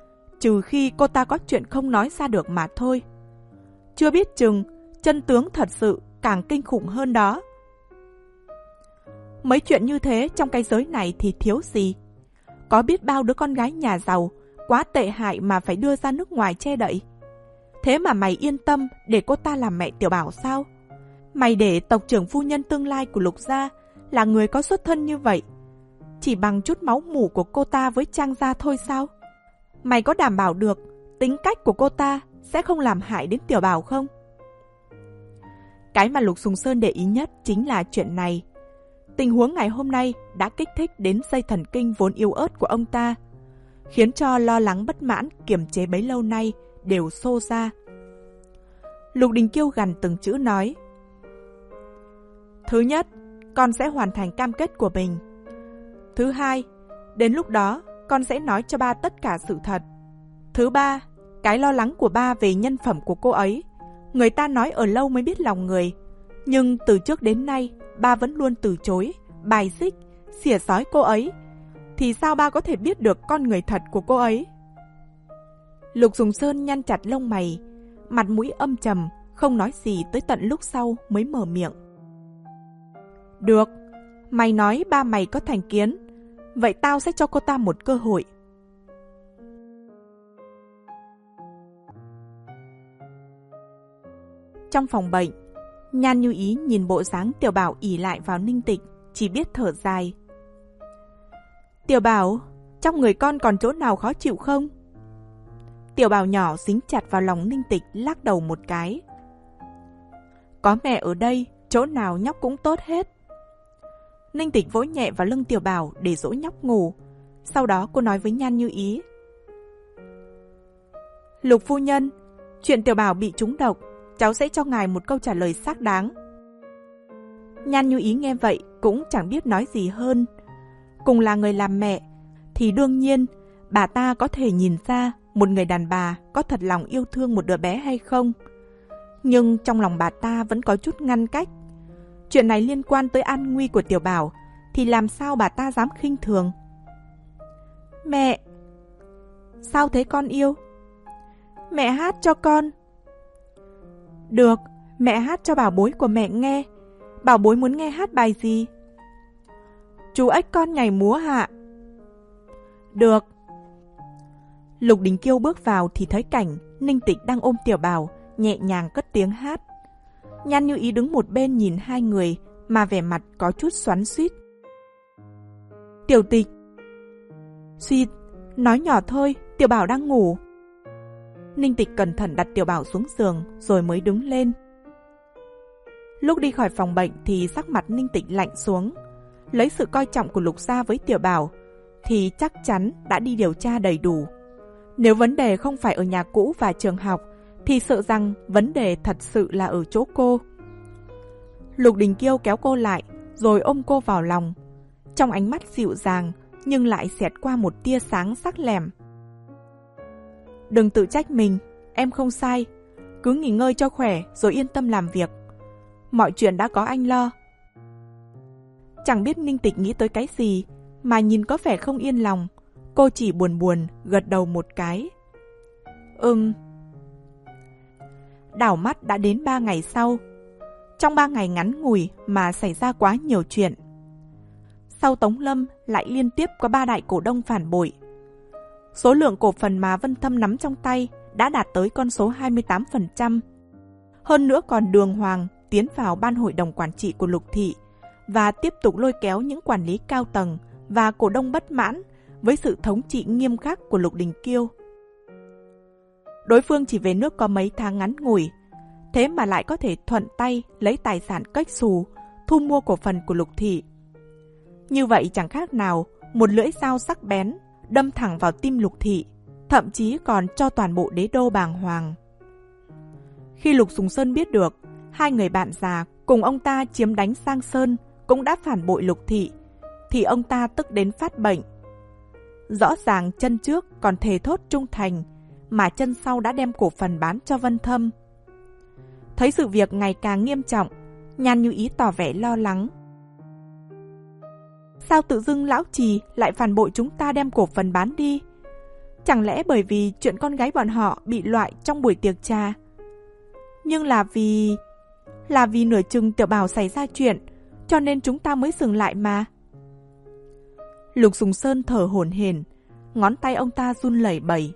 trừ khi cô ta có chuyện không nói ra được mà thôi. Chưa biết chừng, chân tướng thật sự càng kinh khủng hơn đó. Mấy chuyện như thế trong cái giới này thì thiếu gì. Có biết bao đứa con gái nhà giàu, quá tệ hại mà phải đưa ra nước ngoài che đậy. Thế mà mày yên tâm để cô ta làm mẹ Tiểu Bảo sao? Mày để tộc trưởng phu nhân tương lai của Lục gia là người có xuất thân như vậy, chỉ bằng chút máu mủ của cô ta với Trang gia thôi sao? Mày có đảm bảo được tính cách của cô ta sẽ không làm hại đến Tiểu Bảo không? Cái mà Lục Sùng Sơn để ý nhất chính là chuyện này. Tình huống ngày hôm nay đã kích thích đến dây thần kinh vốn yếu ớt của ông ta, khiến cho lo lắng bất mãn kiềm chế bấy lâu nay đều xô ra. Lục Đình Kiêu gằn từng chữ nói: Thứ nhất, con sẽ hoàn thành cam kết của mình. Thứ hai, đến lúc đó con sẽ nói cho ba tất cả sự thật. Thứ ba, cái lo lắng của ba về nhân phẩm của cô ấy, người ta nói ở lâu mới biết lòng người, nhưng từ trước đến nay ba vẫn luôn từ chối, bài xích, xỉa xói cô ấy, thì sao ba có thể biết được con người thật của cô ấy? Lục Sùng Sơn nhăn chặt lông mày, mặt mũi âm trầm, không nói gì tới tận lúc sau mới mở miệng. Được, mày nói ba mày có thành kiến, vậy tao sẽ cho cô ta một cơ hội. Trong phòng bệnh, Nhan Như Ý nhìn bộ dáng Tiểu Bảo ỷ lại vào Ninh Tịch, chỉ biết thở dài. Tiểu Bảo, trong người con còn chỗ nào khó chịu không? Tiểu Bảo nhỏ dính chặt vào lòng Ninh Tịch, lắc đầu một cái. Có mẹ ở đây, chỗ nào nhóc cũng tốt hết. Ninh Tịch vỗ nhẹ vào lưng Tiểu Bảo để dỗ nhóc ngủ. Sau đó cô nói với Nhan Như Ý. Lục phu nhân, chuyện Tiểu Bảo bị trúng độc, cháu sẽ cho ngài một câu trả lời xác đáng. Nhan Như Ý nghe vậy cũng chẳng biết nói gì hơn. Cùng là người làm mẹ, thì đương nhiên bà ta có thể nhìn ra một người đàn bà có thật lòng yêu thương một đứa bé hay không. Nhưng trong lòng bà ta vẫn có chút ngăn cách. Chuyện này liên quan tới an nguy của Tiểu Bảo, thì làm sao bà ta dám khinh thường? Mẹ! Sao thế con yêu? Mẹ hát cho con. Được, mẹ hát cho bảo bối của mẹ nghe. Bảo bối muốn nghe hát bài gì? Chú ếch con nhảy múa hạ. Được. Lục Đình Kiêu bước vào thì thấy cảnh Ninh Tịch đang ôm Tiểu Bảo, nhẹ nhàng cất tiếng hát. Nhan Như Ý đứng một bên nhìn hai người mà vẻ mặt có chút xoắn xuýt. Tiểu Tịch. Suýt, nói nhỏ thôi, Tiểu Bảo đang ngủ. Ninh Tịch cẩn thận đặt Tiểu Bảo xuống giường rồi mới đứng lên. Lúc đi khỏi phòng bệnh thì sắc mặt Ninh Tịch lạnh xuống. Lấy sự coi trọng của Lục gia với Tiểu Bảo thì chắc chắn đã đi điều tra đầy đủ. Nếu vấn đề không phải ở nhà cũ và trường học thì sợ rằng vấn đề thật sự là ở chỗ cô. Lục Đình Kiêu kéo cô lại rồi ôm cô vào lòng. Trong ánh mắt dịu dàng nhưng lại xẹt qua một tia sáng sắc lẻm. Đừng tự trách mình, em không sai. Cứ nghỉ ngơi cho khỏe rồi yên tâm làm việc. Mọi chuyện đã có anh lo. Chẳng biết Ninh Tịch nghĩ tới cái gì mà nhìn có vẻ không yên lòng. Cô chỉ buồn buồn gật đầu một cái. Ừm. Đảo mắt đã đến ba ngày sau. Trong ba ngày ngắn ngủi mà xảy ra quá nhiều chuyện. Sau Tống Lâm lại liên tiếp có ba đại cổ đông phản bội. Số lượng cổ phần mà Vân Thâm nắm trong tay đã đạt tới con số hai mươi tám phần trăm. Hơn nữa còn đường hoàng tiến vào ban hội đồng quản trị của Lục thị và tiếp tục lôi kéo những quản lý cao tầng và cổ đông bất mãn với sự thống trị nghiêm khắc của Lục Đình Kiêu. Đối phương chỉ về nước có mấy tháng ngắn ngủi, thế mà lại có thể thuận tay lấy tài sản cách xù, thu mua cổ phần của Lục thị. Như vậy chẳng khác nào một lưỡi dao sắc bén đâm thẳng vào tim Lục thị, thậm chí còn cho toàn bộ đế đô bàng hoàng. Khi Lục Sùng Sơn biết được hai người bạn già cùng ông ta chiếm đánh Sang Sơn cũng đã phản bội Lục thị, thì ông ta tức đến phát bệnh. Rõ ràng chân trước còn thề thốt trung thành, mà chân sau đã đem cổ phần bán cho Vân Thâm. Thấy sự việc ngày càng nghiêm trọng, Nhan Như Ý tỏ vẻ lo lắng. Sao tự dưng lão Trì lại phản bội chúng ta đem cổ phần bán đi? Chẳng lẽ bởi vì chuyện con gái bọn họ bị loại trong buổi tiệc trà? Nhưng là vì... Là vì nửa chừng Tiểu Bảo xảy ra chuyện, cho nên chúng ta mới dừng lại mà. Lục Sùng Sơn thở hổn hển, ngón tay ông ta run lẩy bẩy.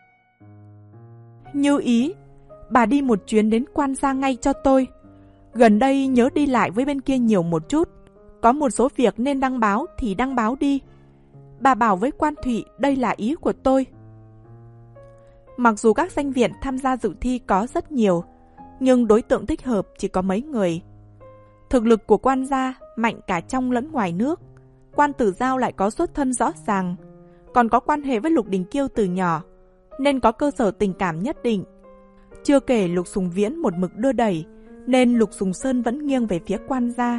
Như ý, bà đi một chuyến đến Quan Gia ngay cho tôi. Gần đây nhớ đi lại với bên kia nhiều một chút. Có một số việc nên đăng báo thì đăng báo đi. Bà bảo với Quan Thụy đây là ý của tôi. Mặc dù các danh viện tham gia dự thi có rất nhiều, nhưng đối tượng thích hợp chỉ có mấy người. Thực lực của Quan Gia mạnh cả trong lẫn ngoài nước. Quan Tử Giao lại có xuất thân rõ ràng, còn có quan hệ với Lục Đình Kiêu từ nhỏ, nên có cơ sở tình cảm nhất định. Chưa kể Lục Sùng Viễn một mực đưa đẩy, nên Lục Sùng Sơn vẫn nghiêng về phía Quan Gia.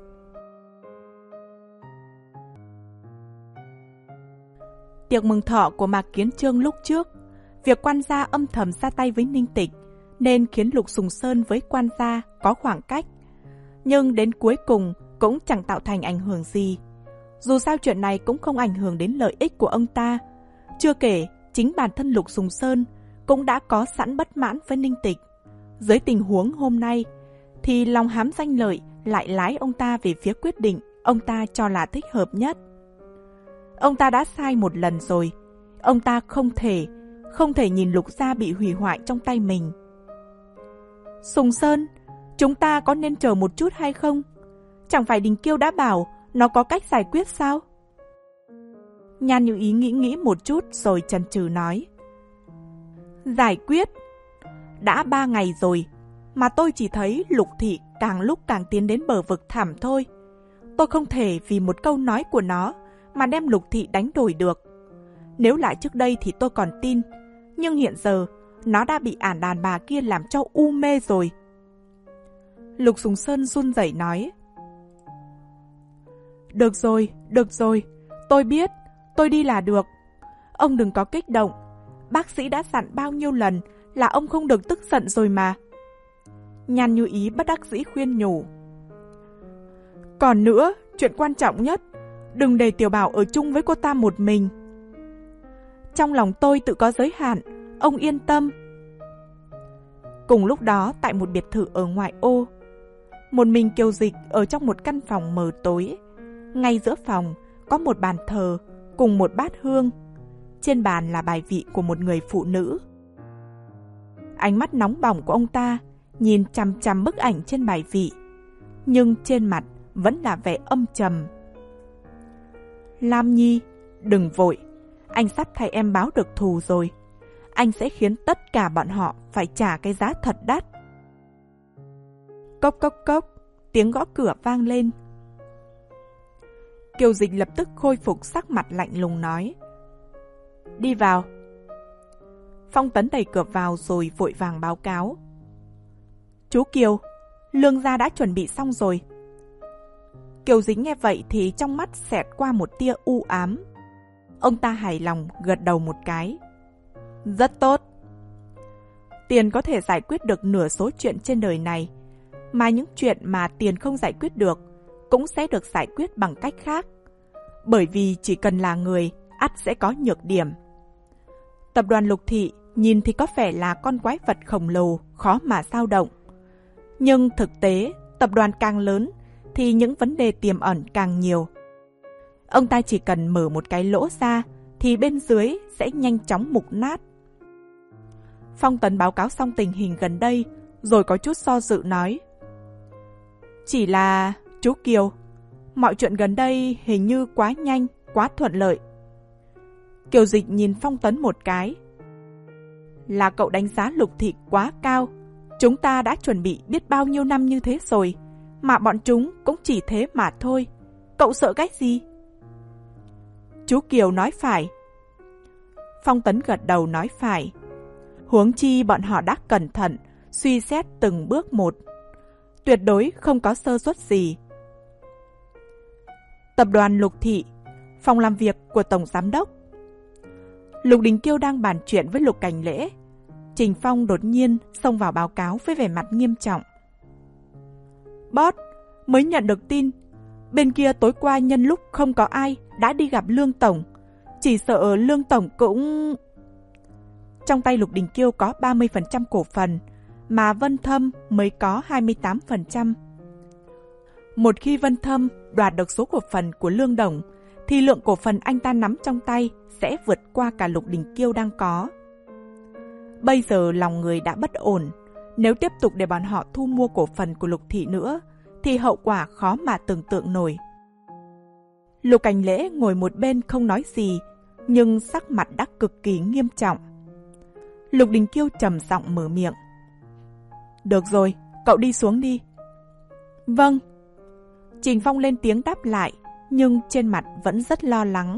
Tiệc mừng thọ của Mạc Kiến Trương lúc trước, việc Quan Gia âm thầm ra tay với Ninh Tịch nên khiến Lục Sùng Sơn với Quan Gia có khoảng cách. Nhưng đến cuối cùng cũng chẳng tạo thành ảnh hưởng gì. Dù sao chuyện này cũng không ảnh hưởng đến lợi ích của ông ta. Chưa kể, chính bản thân Lục Sùng Sơn cũng đã có sẵn bất mãn với Ninh Tịch. Dưới tình huống hôm nay, thì lòng hám danh lợi lại lái ông ta về phía quyết định ông ta cho là thích hợp nhất. Ông ta đã sai một lần rồi. Ông ta không thể, không thể nhìn Lục gia bị hủy hoại trong tay mình. Sùng Sơn, chúng ta có nên chờ một chút hay không? Chẳng phải Đình Kiêu đã bảo nó có cách giải quyết sao? Nhan Như Ý nghĩ nghĩ một chút rồi chần chừ nói. Giải quyết? Đã ba ngày rồi, mà tôi chỉ thấy Lục Thị càng lúc càng tiến đến bờ vực thẳm thôi. Tôi không thể vì một câu nói của nó mà đem Lục Thị đánh đổi được. Nếu lại trước đây thì tôi còn tin, nhưng hiện giờ nó đã bị ản đàn bà kia làm cho u mê rồi. Lục Sùng Sơn run rẩy nói. Được rồi, được rồi, tôi biết, tôi đi là được. Ông đừng có kích động, bác sĩ đã dặn bao nhiêu lần là ông không được tức giận rồi mà. Nhan Như Ý bất đắc dĩ khuyên nhủ. Còn nữa, chuyện quan trọng nhất, đừng để Tiểu Bảo ở chung với cô ta một mình. Trong lòng tôi tự có giới hạn, ông yên tâm. Cùng lúc đó, tại một biệt thự ở ngoại ô, một mình Kiều Dịch ở trong một căn phòng mờ tối. Ngay giữa phòng có một bàn thờ cùng một bát hương. Trên bàn là bài vị của một người phụ nữ. Ánh mắt nóng bỏng của ông ta nhìn chằm chằm bức ảnh trên bài vị, nhưng trên mặt vẫn là vẻ âm trầm. Lam Nhi, đừng vội, anh sắp thay em báo được thù rồi. Anh sẽ khiến tất cả bọn họ phải trả cái giá thật đắt. Cốc cốc cốc, tiếng gõ cửa vang lên. Kiều Dịch lập tức khôi phục sắc mặt lạnh lùng nói. Đi vào. Phong Tấn đẩy cửa vào rồi vội vàng báo cáo. Chú Kiều, Lương gia đã chuẩn bị xong rồi. Kiều Dịch nghe vậy thì trong mắt xẹt qua một tia u ám. Ông ta hài lòng gật đầu một cái. Rất tốt. Tiền có thể giải quyết được nửa số chuyện trên đời này, mà những chuyện mà tiền không giải quyết được cũng sẽ được giải quyết bằng cách khác. Bởi vì chỉ cần là người, ắt sẽ có nhược điểm. Tập đoàn Lục Thị nhìn thì có vẻ là con quái vật khổng lồ, khó mà dao động. Nhưng thực tế, tập đoàn càng lớn thì những vấn đề tiềm ẩn càng nhiều. Ông ta chỉ cần mở một cái lỗ ra thì bên dưới sẽ nhanh chóng mục nát. Phong Tấn báo cáo xong tình hình gần đây rồi có chút do dự nói. Chỉ là, chú Kiều, mọi chuyện gần đây hình như quá nhanh, quá thuận lợi. Kiều Dịch nhìn Phong Tấn một cái. Là cậu đánh giá Lục Thị quá cao. Chúng ta đã chuẩn bị biết bao nhiêu năm như thế rồi, mà bọn chúng cũng chỉ thế mà thôi. Cậu sợ cái gì? Chú Kiều nói phải. Phong Tấn gật đầu nói phải. Huống chi bọn họ đã cẩn thận, suy xét từng bước một. Tuyệt đối không có sơ suất gì. Tập đoàn Lục Thị, phòng làm việc của Tổng Giám đốc. Lục Đình Kiêu đang bàn chuyện với Lục Cảnh Lễ. Trình Phong đột nhiên xông vào báo cáo với vẻ mặt nghiêm trọng. Boss, mới nhận được tin. Bên kia tối qua nhân lúc không có ai đã đi gặp Lương Tổng. Chỉ sợ Lương Tổng cũng... trong tay Lục Đình Kiêu có ba mươi phần trăm cổ phần, mà Vân Thâm mới có hai mươi tám phần trăm. Một khi Vân Thâm đoạt được số cổ phần của Lương Đồng, thì lượng cổ phần anh ta nắm trong tay sẽ vượt qua cả Lục Đình Kiêu đang có. Bây giờ lòng người đã bất ổn, nếu tiếp tục để bọn họ thu mua cổ phần của Lục thị nữa, thì hậu quả khó mà tưởng tượng nổi. Lục Cảnh Lễ ngồi một bên không nói gì, nhưng sắc mặt đã cực kỳ nghiêm trọng. Lục Đình Kiêu trầm giọng mở miệng. Được rồi, cậu đi xuống đi. Vâng. Trình Phong lên tiếng đáp lại, nhưng trên mặt vẫn rất lo lắng.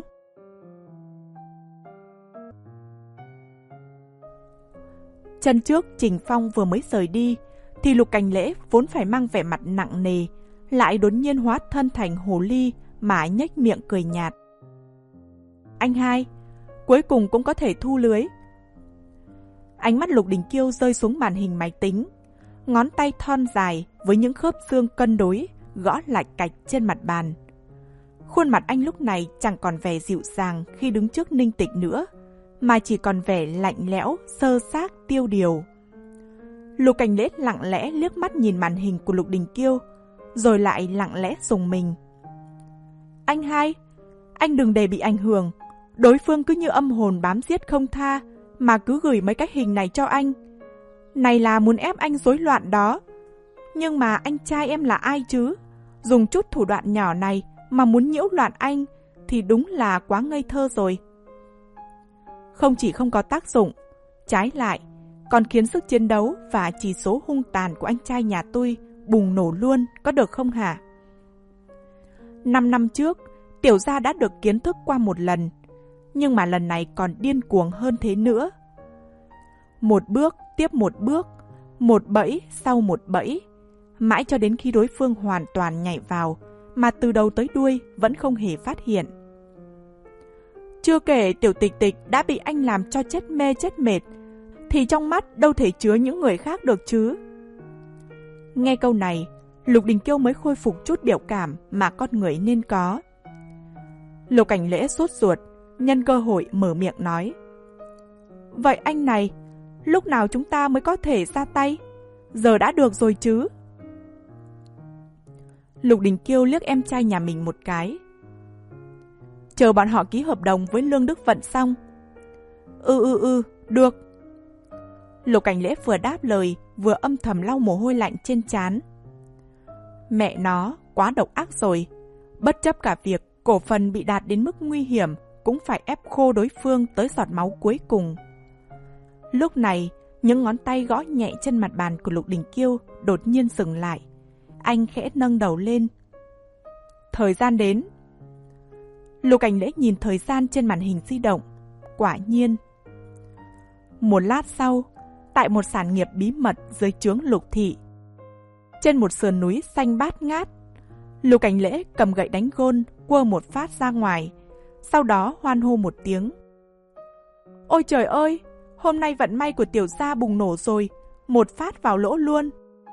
Chân trước Trình Phong vừa mới rời đi, thì Lục Cảnh Lễ vốn phải mang vẻ mặt nặng nề, lại đột nhiên hóa thân thành hồ ly mà nhếch miệng cười nhạt. Anh hai, cuối cùng cũng có thể thu lưới. Ánh mắt Lục Đình Kiêu rơi xuống màn hình máy tính, ngón tay thon dài với những khớp xương cân đối gõ lạch cạch trên mặt bàn. Khuôn mặt anh lúc này chẳng còn vẻ dịu dàng khi đứng trước Ninh Tịch nữa, mà chỉ còn vẻ lạnh lẽo, sơ xác, tiêu điều. Lục Cảnh Lễ lặng lẽ liếc mắt nhìn màn hình của Lục Đình Kiêu, rồi lại lặng lẽ rùng mình. Anh hai, anh đừng để bị ảnh hưởng. Đối phương cứ như âm hồn bám giết không tha, mà cứ gửi mấy cái hình này cho anh. Này là muốn ép anh rối loạn đó. Nhưng mà anh trai em là ai chứ? Dùng chút thủ đoạn nhỏ này mà muốn nhiễu loạn anh thì đúng là quá ngây thơ rồi. Không chỉ không có tác dụng, trái lại còn khiến sức chiến đấu và chỉ số hung tàn của anh trai nhà tôi bùng nổ luôn, có được không hả? Năm năm trước, Tiểu gia đã được kiến thức qua một lần, nhưng mà lần này còn điên cuồng hơn thế nữa. Một bước tiếp một bước, một bẫy sau một bẫy, mãi cho đến khi đối phương hoàn toàn nhảy vào, mà từ đầu tới đuôi vẫn không hề phát hiện. Chưa kể Tiểu Tịch Tịch đã bị anh làm cho chết mê chết mệt, thì trong mắt đâu thể chứa những người khác được chứ. Nghe câu này, Lục Đình Kiêu mới khôi phục chút biểu cảm mà con người nên có. Lục Cảnh Lễ sốt ruột, nhân cơ hội mở miệng nói. Vậy anh này, lúc nào chúng ta mới có thể ra tay? Giờ đã được rồi chứ? Lục Đình Kiêu liếc em trai nhà mình một cái. Chờ bọn họ ký hợp đồng với Lương Đức Vận xong. Ừ ừ ừ, được. Lục Cảnh Lễ vừa đáp lời, vừa âm thầm lau mồ hôi lạnh trên trán. Mẹ nó, quá độc ác rồi. Bất chấp cả việc cổ phần bị đạt đến mức nguy hiểm, cũng phải ép khô đối phương tới giọt máu cuối cùng. Lúc này, những ngón tay gõ nhẹ trên mặt bàn của Lục Đình Kiêu đột nhiên dừng lại. Anh khẽ nâng đầu lên. Thời gian đến. Lục Cảnh Lễ nhìn thời gian trên màn hình di động. Quả nhiên. Một lát sau, tại một sản nghiệp bí mật dưới trướng Lục thị, trên một sườn núi xanh bát ngát, Lục Cảnh Lễ cầm gậy đánh gôn, quơ một phát ra ngoài, sau đó hoan hô một tiếng. Ôi trời ơi, hôm nay vận may của Tiểu gia bùng nổ rồi, một phát vào lỗ luôn.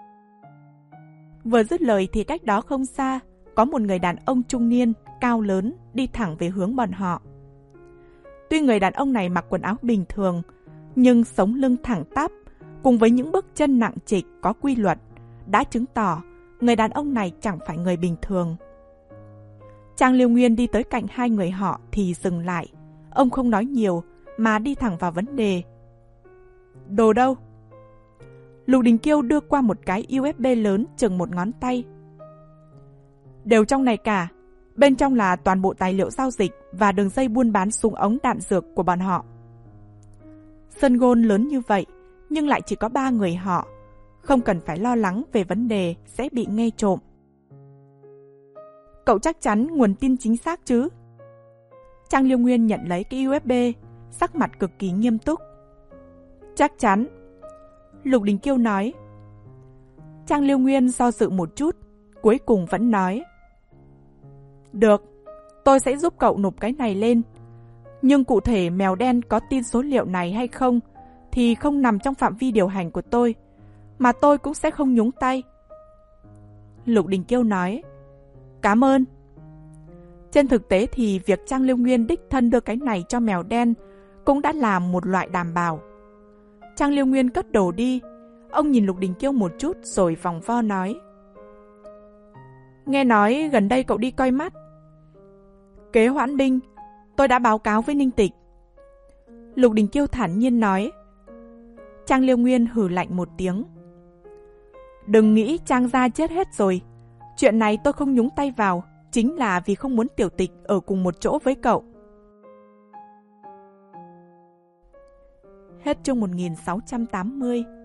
Vừa dứt lời thì cách đó không xa, có một người đàn ông trung niên, cao lớn, đi thẳng về hướng bọn họ. Tuy người đàn ông này mặc quần áo bình thường, nhưng sống lưng thẳng tắp, cùng với những bước chân nặng trịch có quy luật, đã chứng tỏ người đàn ông này chẳng phải người bình thường. Trang Liêu Nguyên đi tới cạnh hai người họ thì dừng lại. Ông không nói nhiều mà đi thẳng vào vấn đề. Đồ đâu? Lục Đình Kiêu đưa qua một cái u ét bê lớn chừng một ngón tay. Đều trong này cả. Bên trong là toàn bộ tài liệu giao dịch và đường dây buôn bán súng ống đạn dược của bọn họ. Sân gôn lớn như vậy, nhưng lại chỉ có ba người họ. Không cần phải lo lắng về vấn đề sẽ bị nghe trộm. Cậu chắc chắn nguồn tin chính xác chứ? Trang Liêu Nguyên nhận lấy cái u ét bê, sắc mặt cực kỳ nghiêm túc. Chắc chắn. Lục Đình Kiêu nói. Trang Liêu Nguyên do dự một chút, cuối cùng vẫn nói. Được, tôi sẽ giúp cậu nộp cái này lên. Nhưng cụ thể mèo đen có tin số liệu này hay không thì không nằm trong phạm vi điều hành của tôi, mà tôi cũng sẽ không nhúng tay. Lục Đình Kiêu nói. Cảm ơn. Trên thực tế thì việc Trang Liêu Nguyên đích thân đưa cái này cho mèo đen cũng đã là một loại đảm bảo, Trang Liêu Nguyên cất đồ đi. Ông nhìn Lục Đình Kiêu một chút rồi vòng vo nói. Nghe nói gần đây cậu đi coi mắt. Kế hoãn binh, tôi đã báo cáo với Ninh Tịch. Lục Đình Kiêu thản nhiên nói. Trang Liêu Nguyên hừ lạnh một tiếng. Đừng nghĩ Trang gia chết hết rồi. Chuyện này tôi không nhúng tay vào, chính là vì không muốn Tiểu Tịch ở cùng một chỗ với cậu. Hết chương một nghìn sáu trăm tám mươi.